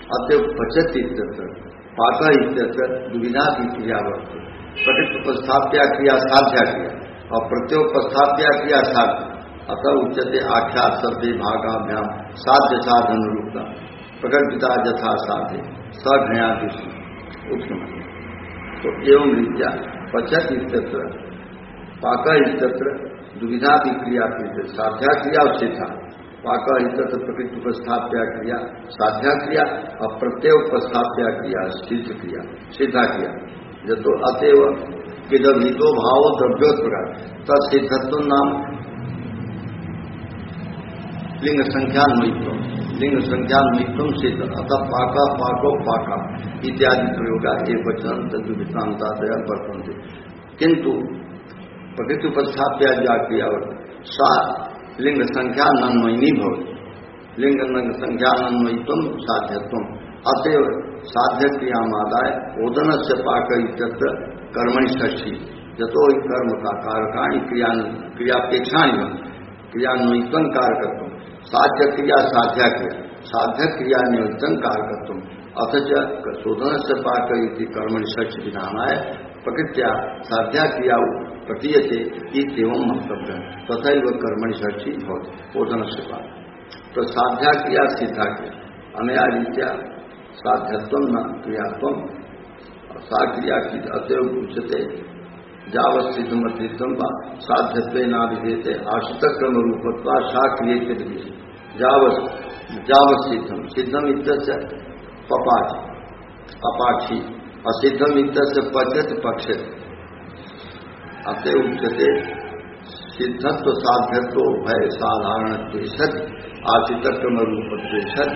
अतएव पचत इत्यत्र पाक इत्यत्र दुविधा की क्रिया वर्तते। प्रकृत्युपस्थाप्या क्रिया साध्या क्रिया और प्रत्योपस्थाप्या क्रिया साध्य। अतः उच्यते आख्यात शब्दे भागाभ्याम साध्य साधन रूपता प्रकटिता यथा साध्य सघया उत्तम। तो एवं रीत्या पचत इत्यत्र पाक इत्यत्र दुविधा की क्रिया की साध्या क्रिया और सिद्धा। पाक इत्यत्र प्रकृति उपस्थाप्या क्रिया साध्या क्रिया और प्रत्यय उपस्थाप्या क्रिया सिद्धा क्रिया। जब तो अतएव विदभितो भाव द्रव्योत्प्रकार तत्सिद्धत्व नाम लिंग संख्यान्वित्व सिद्ध। अतः पाका पाको पाका इत्यादि प्रयोगा एक वचन तद्वितांतादया वर्तन्ते। किंतु प्रकृति उपस्थाप्या जा क्रिया सा लिंग संख्या नन्वयिनी भवति। लिंग संख्या नन्वयित्व साध्यत्व। अतएव साध्य क्रियामादाय ओदन से पाक इत्यत्र कर्मणि षष्ठी जतो कर्म का कारकाणी क्रियापेक्षा क्रियान्वयित्व कारकत्व साध्य क्रिया साध्या क्रिया साध्य क्रिया नियोजन कारकत्व अथच शोधन से पाक कर्मणि षष्ठी विधानाय प्रकृत्या साध्या क्रिया प्रतीयते इत्येवं मंतव्य तथैव कर्मणि षष्ठी भवति ओदन से पाक। तो साध्या क्रिया सिद्धा क्रिया अनया रीत्या साध्यत्व न क्रियात्व सा क्रिया की अतएव उच्यते जावत सिद्धमतित्व व साध्यत्वे ना विधेयते आश्रित क्रम रूपत्वा सा क्रियते विधेयते। जावत सिद्धम इत्यस्य पपाक्षी असिद्धम इत्यस्य पचत पक्षत। अतएव उच्यते सिद्धत्व साध्यत्व भय साधारणत्व सद आश्रित क्रम रूपत्व सद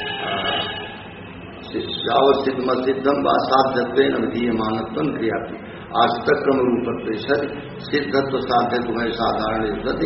जावत सिद्धम व साध्यत्वेन विधीयमानत्वं क्रियाति आश्रित क्रम रूपत्व सद सिद्धत्व साध्यत्व भय साधारण सद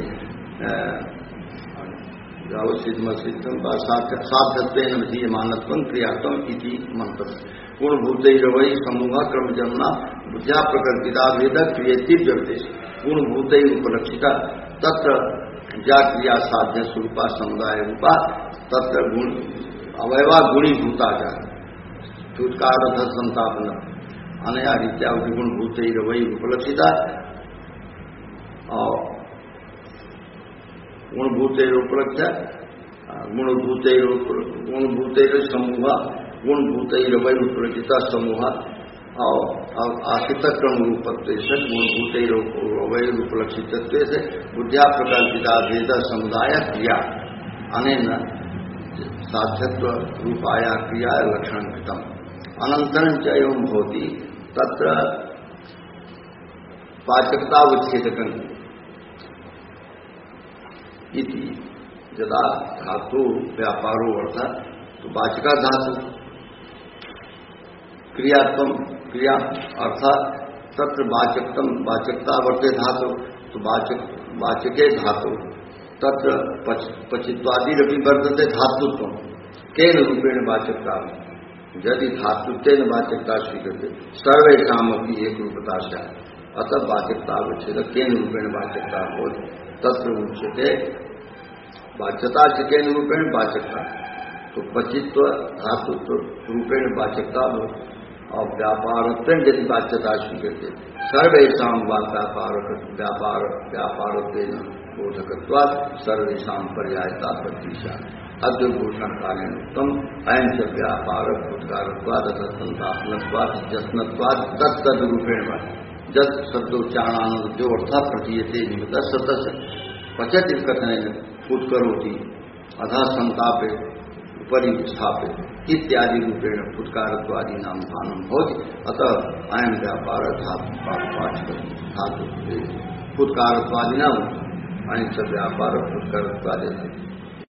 जावत सिद्धम व साध्यत्वेन विधीयमानत्वं क्रियात्वं इति मंतव्य। गुणभूतैरवै समूह क्रम जन्मा बुद्ध्या प्रकृतिता भेद क्रियेति व्यवदेश गुणभूतैर उपलक्षिता तत्र ज्या क्रिया साध्य स्वरूपा समुदाय रूपा तत्र गुण अवयवा गुणीभूता जा चुटकार संतापन अनया रीत्या गुणभूतैरवै उपलक्षिता और गुणभूतैर उपलक्ष्य गुणभूतैर समूह गुणभूतैरवै उपलक्षिता समूह और आश्रित क्रम रूपत्व से गुणभूतैरवै उपलक्षितत्व से बुद्ध्या प्रकल्पिता भेद समुदाय क्रिया अनेन साध्यत्व रूपाया क्रिया लक्षण कृतम। अनंतरं च एवं भवति तत्र पाचकतावच्छेदकं इति यदा धातु व्यापारो अर्थात तो वाचका धातु क्रियात्म क्रिया अर्थात तत्र वाचकतम वाचकता वर्ते धातु तो वाचके धातु तत्र पचित्वादिरपि वर्तते धातुत्व केन रूपेण वाचकता यदि धातुत्वेन वाचकता स्वीकृत्य सर्वेषामपि एक रूपता से अतः वाचकता अवच्छेद केन रूपेण वाचकता हो तत्र उच्यते वाच्यता से केन रूपेण वाचकता तो पचित्व धातुत्व रूपेण वाचकता हो और व्यापारत्वेन यदि वाच्यता स्वीकृत्य सर्वेषां व्यापारत्वेन बोधकत्वात् सर्वेषां पर्यायता प्रतीक्षा अद्यभूषण कालेन उत्तम अयं च व्यापार भूतकारत्वात् संतापनत्वात् जस्नत्वात् तत्तद रूपेण जत शब्दोच्चारणानंद जो अर्थ प्रतीयते निमित्त सतस पचत कथन फुटकरोति अधा संतापे उपरि स्थापित इत्यादि रूपेण फुटकारत्वादि नाम भानम भवति। अतः अयं व्यापार धातु फुटकारत्वादि नाम अयं च व्यापार फुटकारत्वादि